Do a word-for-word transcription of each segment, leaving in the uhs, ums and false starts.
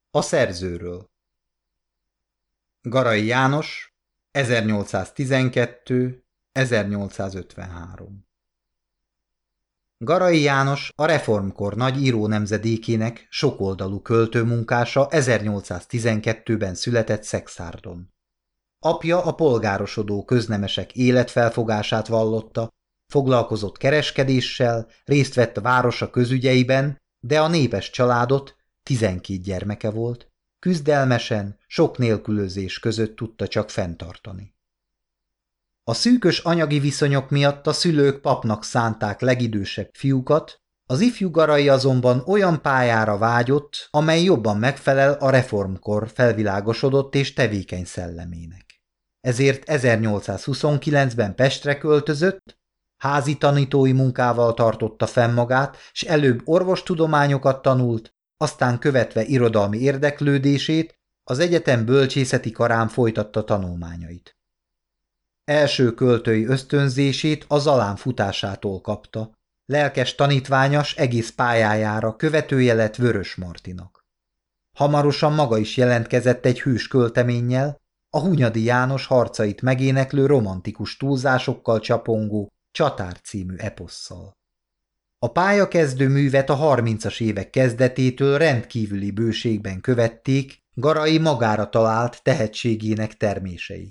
A szerzőről. Garai János, ezernyolcszáztizenkettő-ezernyolcszázötvenhárom. Garai János a reformkor nagy író nemzedékének sokoldalú költőmunkása ezernyolcszáztizenkettőben született Szexárdon. Apja a polgárosodó köznemesek életfelfogását vallotta, foglalkozott kereskedéssel, részt vett a városa közügyeiben, de a népes családot, tizenkét gyermeke volt, küzdelmesen, sok nélkülözés között tudta csak fenntartani. A szűkös anyagi viszonyok miatt a szülők papnak szánták legidősebb fiúkat, az ifjú Garai azonban olyan pályára vágyott, amely jobban megfelel a reformkor felvilágosodott és tevékeny szellemének. Ezért ezernyolcszázhuszonkilencben Pestre költözött, házi tanítói munkával tartotta fenn magát, s előbb orvostudományokat tanult, aztán követve irodalmi érdeklődését, az egyetem bölcsészeti karán folytatta tanulmányait. Első költői ösztönzését a Zalán futásától kapta, lelkes tanítványas egész pályájára követője lett Vörös Martinak. Hamarosan maga is jelentkezett egy hős költeménnyel, a Hunyadi János harcait megéneklő romantikus túlzásokkal csapongó Csatár című eposszal. A pályakezdő művet a harmincas évek kezdetétől rendkívüli bőségben követték Garai magára talált tehetségének termései.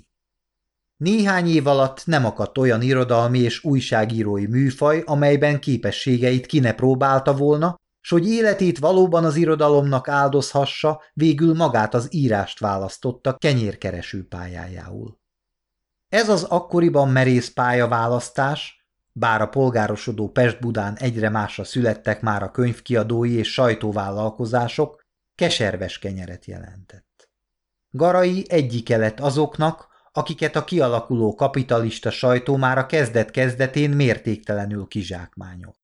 Néhány év alatt nem akadt olyan irodalmi és újságírói műfaj, amelyben képességeit ki ne próbálta volna, s hogy életét valóban az irodalomnak áldozhassa, végül magát az írást választotta kenyérkereső pályájául. Ez az akkoriban merész pályaválasztás, bár a polgárosodó Pest-Budán egyre másra születtek már a könyvkiadói és sajtóvállalkozások, keserves kenyeret jelentett. Garai egyike lett azoknak, akiket a kialakuló kapitalista sajtó már a kezdet-kezdetén mértéktelenül kizsákmányolt.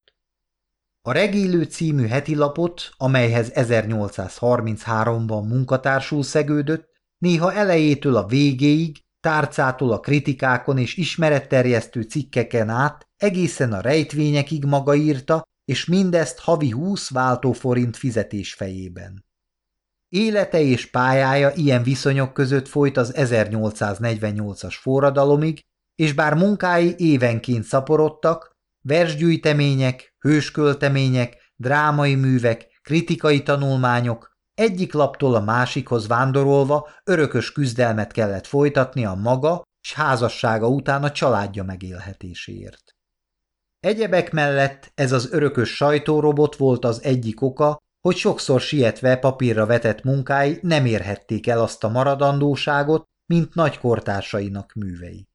A Regélő című hetilapot, amelyhez ezernyolcszázharmincháromban munkatársul szegődött, néha elejétől a végéig, tárcától a kritikákon és ismeretterjesztő cikkeken át egészen a rejtvényekig maga írta, és mindezt havi húsz váltóforint fizetés fejében. Élete és pályája ilyen viszonyok között folyt az ezernyolcszáznegyvennyolcas forradalomig, és bár munkái évenként szaporodtak, versgyűjtemények, hősköltemények, drámai művek, kritikai tanulmányok, egyik laptól a másikhoz vándorolva örökös küzdelmet kellett folytatni a maga s házassága után a családja megélhetéséért. Egyebek mellett ez az örökös sajtórobot volt az egyik oka, hogy sokszor sietve papírra vetett munkái nem érhették el azt a maradandóságot, mint nagy kortársainak művei.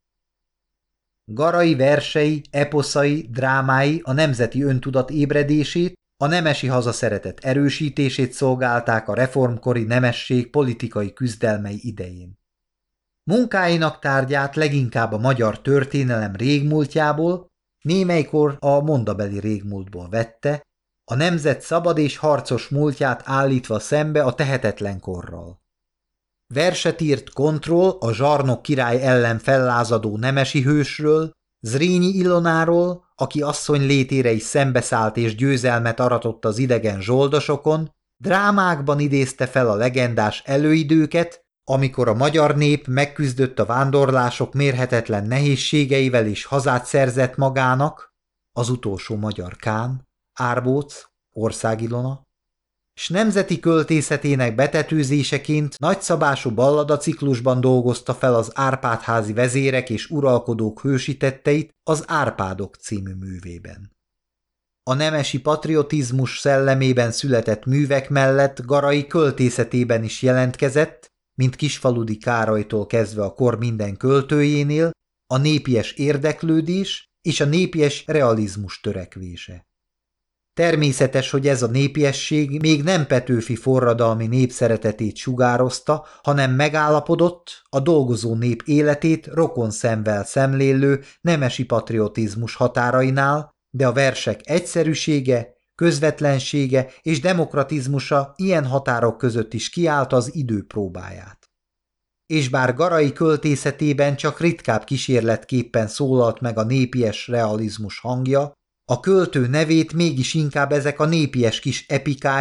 Garai versei, eposzai, drámái a nemzeti öntudat ébredését, a nemesi hazaszeretet erősítését szolgálták a reformkori nemesség politikai küzdelmei idején. Munkáinak tárgyát leginkább a magyar történelem régmúltjából, némelykor a mondabeli régmúltból vette, a nemzet szabad és harcos múltját állítva szembe a tehetetlen korral. Verset írt Kontroll, a zsarnok király ellen fellázadó nemesi hősről, Zrínyi Ilonáról, aki asszony létére is szembeszállt és győzelmet aratott az idegen zsoldosokon, drámákban idézte fel a legendás előidőket, amikor a magyar nép megküzdött a vándorlások mérhetetlen nehézségeivel és hazát szerzett magának, az utolsó magyar kán, Árbóc, Ország Ilona, s nemzeti költészetének betetőzéseként nagyszabású balladaciklusban dolgozta fel az Árpád-házi vezérek és uralkodók hősítetteit az Árpádok című művében. A nemesi patriotizmus szellemében született művek mellett Garai költészetében is jelentkezett, mint Kisfaludy Károlytól kezdve a kor minden költőjénél, a népies érdeklődés és a népies realizmus törekvése. Természetes, hogy ez a népiesség még nem Petőfi forradalmi népszeretetét sugározta, hanem megállapodott a dolgozó nép életét rokon szemvel szemlélő nemesi patriotizmus határainál, de a versek egyszerűsége, közvetlensége és demokratizmusa ilyen határok között is kiállt az idő próbáját. És bár Garai költészetében csak ritkább kísérletképpen szólalt meg a népies realizmus hangja, a költő nevét mégis inkább ezek a népies kis epikái,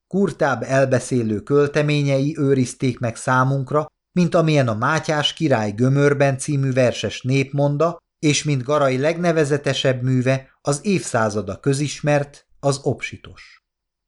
kurtább elbeszélő költeményei őrizték meg számunkra, mint amilyen a Mátyás király Gömörben című verses népmonda, és mint Garai legnevezetesebb műve, az évszázada közismert, az Obsitos.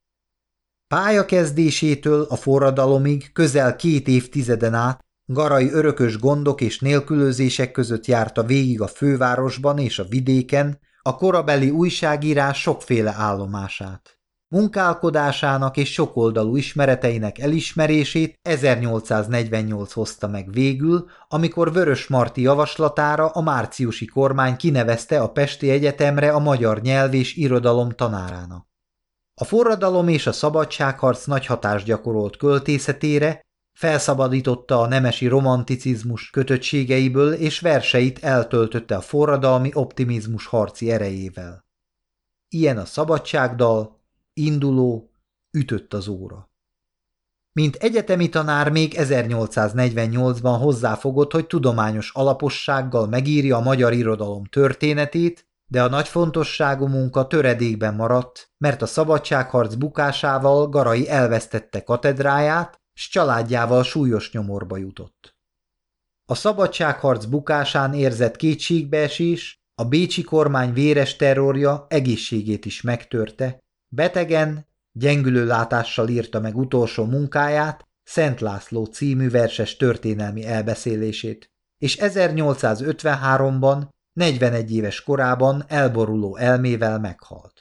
Pályakezdésétől a forradalomig közel két évtizeden át Garai örökös gondok és nélkülözések között járta végig a fővárosban és a vidéken a korabeli újságírás sokféle állomását. Munkálkodásának és sokoldalú ismereteinek elismerését ezernyolcszáznegyvennyolc hozta meg végül, amikor Vörösmarty javaslatára a márciusi kormány kinevezte a Pesti Egyetemre a magyar nyelv és irodalom tanárának. A forradalom és a szabadságharc nagy hatást gyakorolt költészetére, felszabadította a nemesi romanticizmus kötöttségeiből, és verseit eltöltötte a forradalmi optimizmus harci erejével. Ilyen a Szabadságdal, Induló, Ütött az óra. Mint egyetemi tanár még ezernyolcszáznegyvennyolcban hozzáfogott, hogy tudományos alapossággal megírja a magyar irodalom történetét, de a nagy fontosságú munka töredékben maradt, mert a szabadságharc bukásával Garai elvesztette katedráját, s családjával súlyos nyomorba jutott. A szabadságharc bukásán érzett kétségbeesés, a bécsi kormány véres terrorja egészségét is megtörte, betegen, gyengülő látással írta meg utolsó munkáját, Szent László című verses történelmi elbeszélését, és ezernyolcszázötvenháromban, negyvenegy éves korában elboruló elmével meghalt.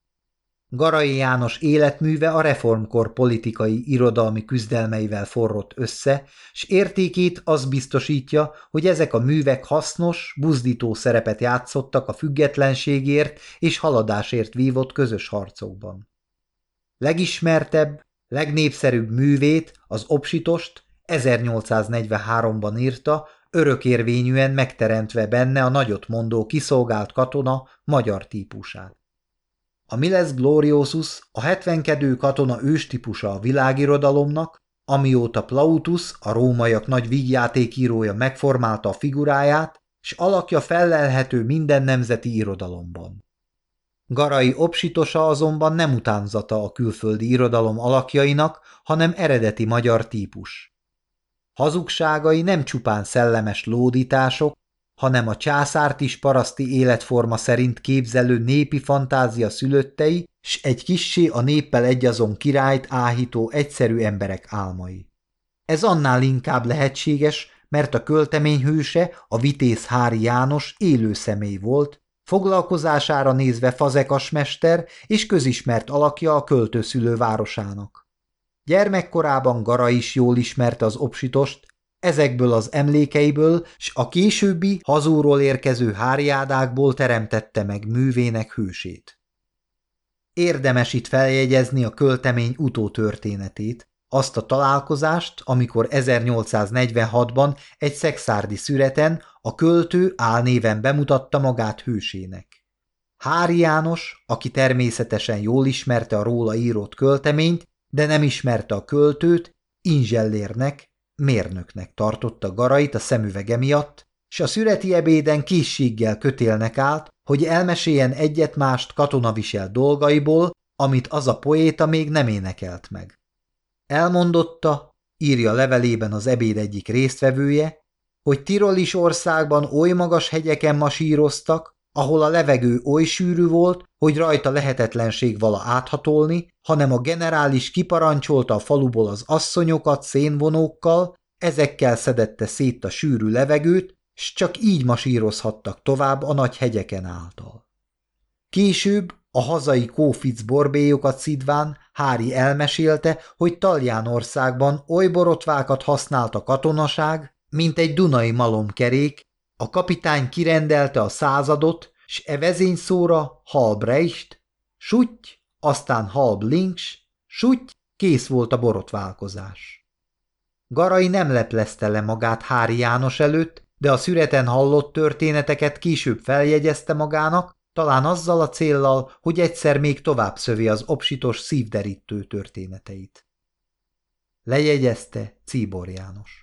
Garai János életműve a reformkor politikai irodalmi küzdelmeivel forrott össze, s értékét az biztosítja, hogy ezek a művek hasznos, buzdító szerepet játszottak a függetlenségért és haladásért vívott közös harcokban. Legismertebb, legnépszerűbb művét, az Obsitost ezernyolcszáznegyvenháromban írta, örökérvényűen megteremtve benne a nagyotmondó kiszolgált katona magyar típusát. A Miles Gloriosus a hetvenkedő katona őstípusa a világirodalomnak, amióta Plautus, a rómaiak nagy vígjátékírója megformálta a figuráját, s alakja fellelhető minden nemzeti irodalomban. Garai Obsitosa azonban nem utánzata a külföldi irodalom alakjainak, hanem eredeti magyar típus. Hazugságai nem csupán szellemes lódítások, hanem a császárt is paraszti életforma szerint képzelő népi fantázia szülöttei, s egy kissé a néppel egyazon királyt áhító egyszerű emberek álmai. Ez annál inkább lehetséges, mert a költemény hőse, a vitéz Háry János élő személy volt, foglalkozására nézve fazekasmester és közismert alakja a költőszülő városának. Gyermekkorában Garai is jól ismerte az Obsitost, ezekből az emlékeiből, s a későbbi hazúról érkező hárjádákból teremtette meg művének hősét. Érdemes itt feljegyezni a költemény utótörténetét, azt a találkozást, amikor ezernyolcszáznegyvenhatban egy szekszárdi szüreten a költő álnéven bemutatta magát hősének. Háry János, aki természetesen jól ismerte a róla írott költeményt, de nem ismerte a költőt, inzsellérnek, mérnöknek tartotta Garait a szemüvege miatt, s a szüreti ebéden készséggel kötélnek állt, hogy elmeséljen egyet-mást katonavisel dolgaiból, amit az a poéta még nem énekelt meg. Elmondotta, írja levelében az ebéd egyik résztvevője, hogy Tirolis országban oly magas hegyeken masíroztak, ahol a levegő oly sűrű volt, hogy rajta lehetetlenség vala áthatolni, hanem a generális kiparancsolta a faluból az asszonyokat szénvonókkal, ezekkel szedette szét a sűrű levegőt, s csak így masírozhattak tovább a nagy hegyeken által. Később a hazai kófic borbélyokat szidván Háry elmesélte, hogy Taljánorországban oly borotvákat használt a katonaság, mint egy dunai malomkerék, a kapitány kirendelte a századot, s e vezényszóra halb Reicht, sutty, aztán halb links, sutty, kész volt a borotválkozás. Garai nem leplezte le magát Háry János előtt, de a szüreten hallott történeteket később feljegyezte magának, talán azzal a céllal, hogy egyszer még tovább szövi az Obsitos szívderítő történeteit. Lejegyezte Czíbor János.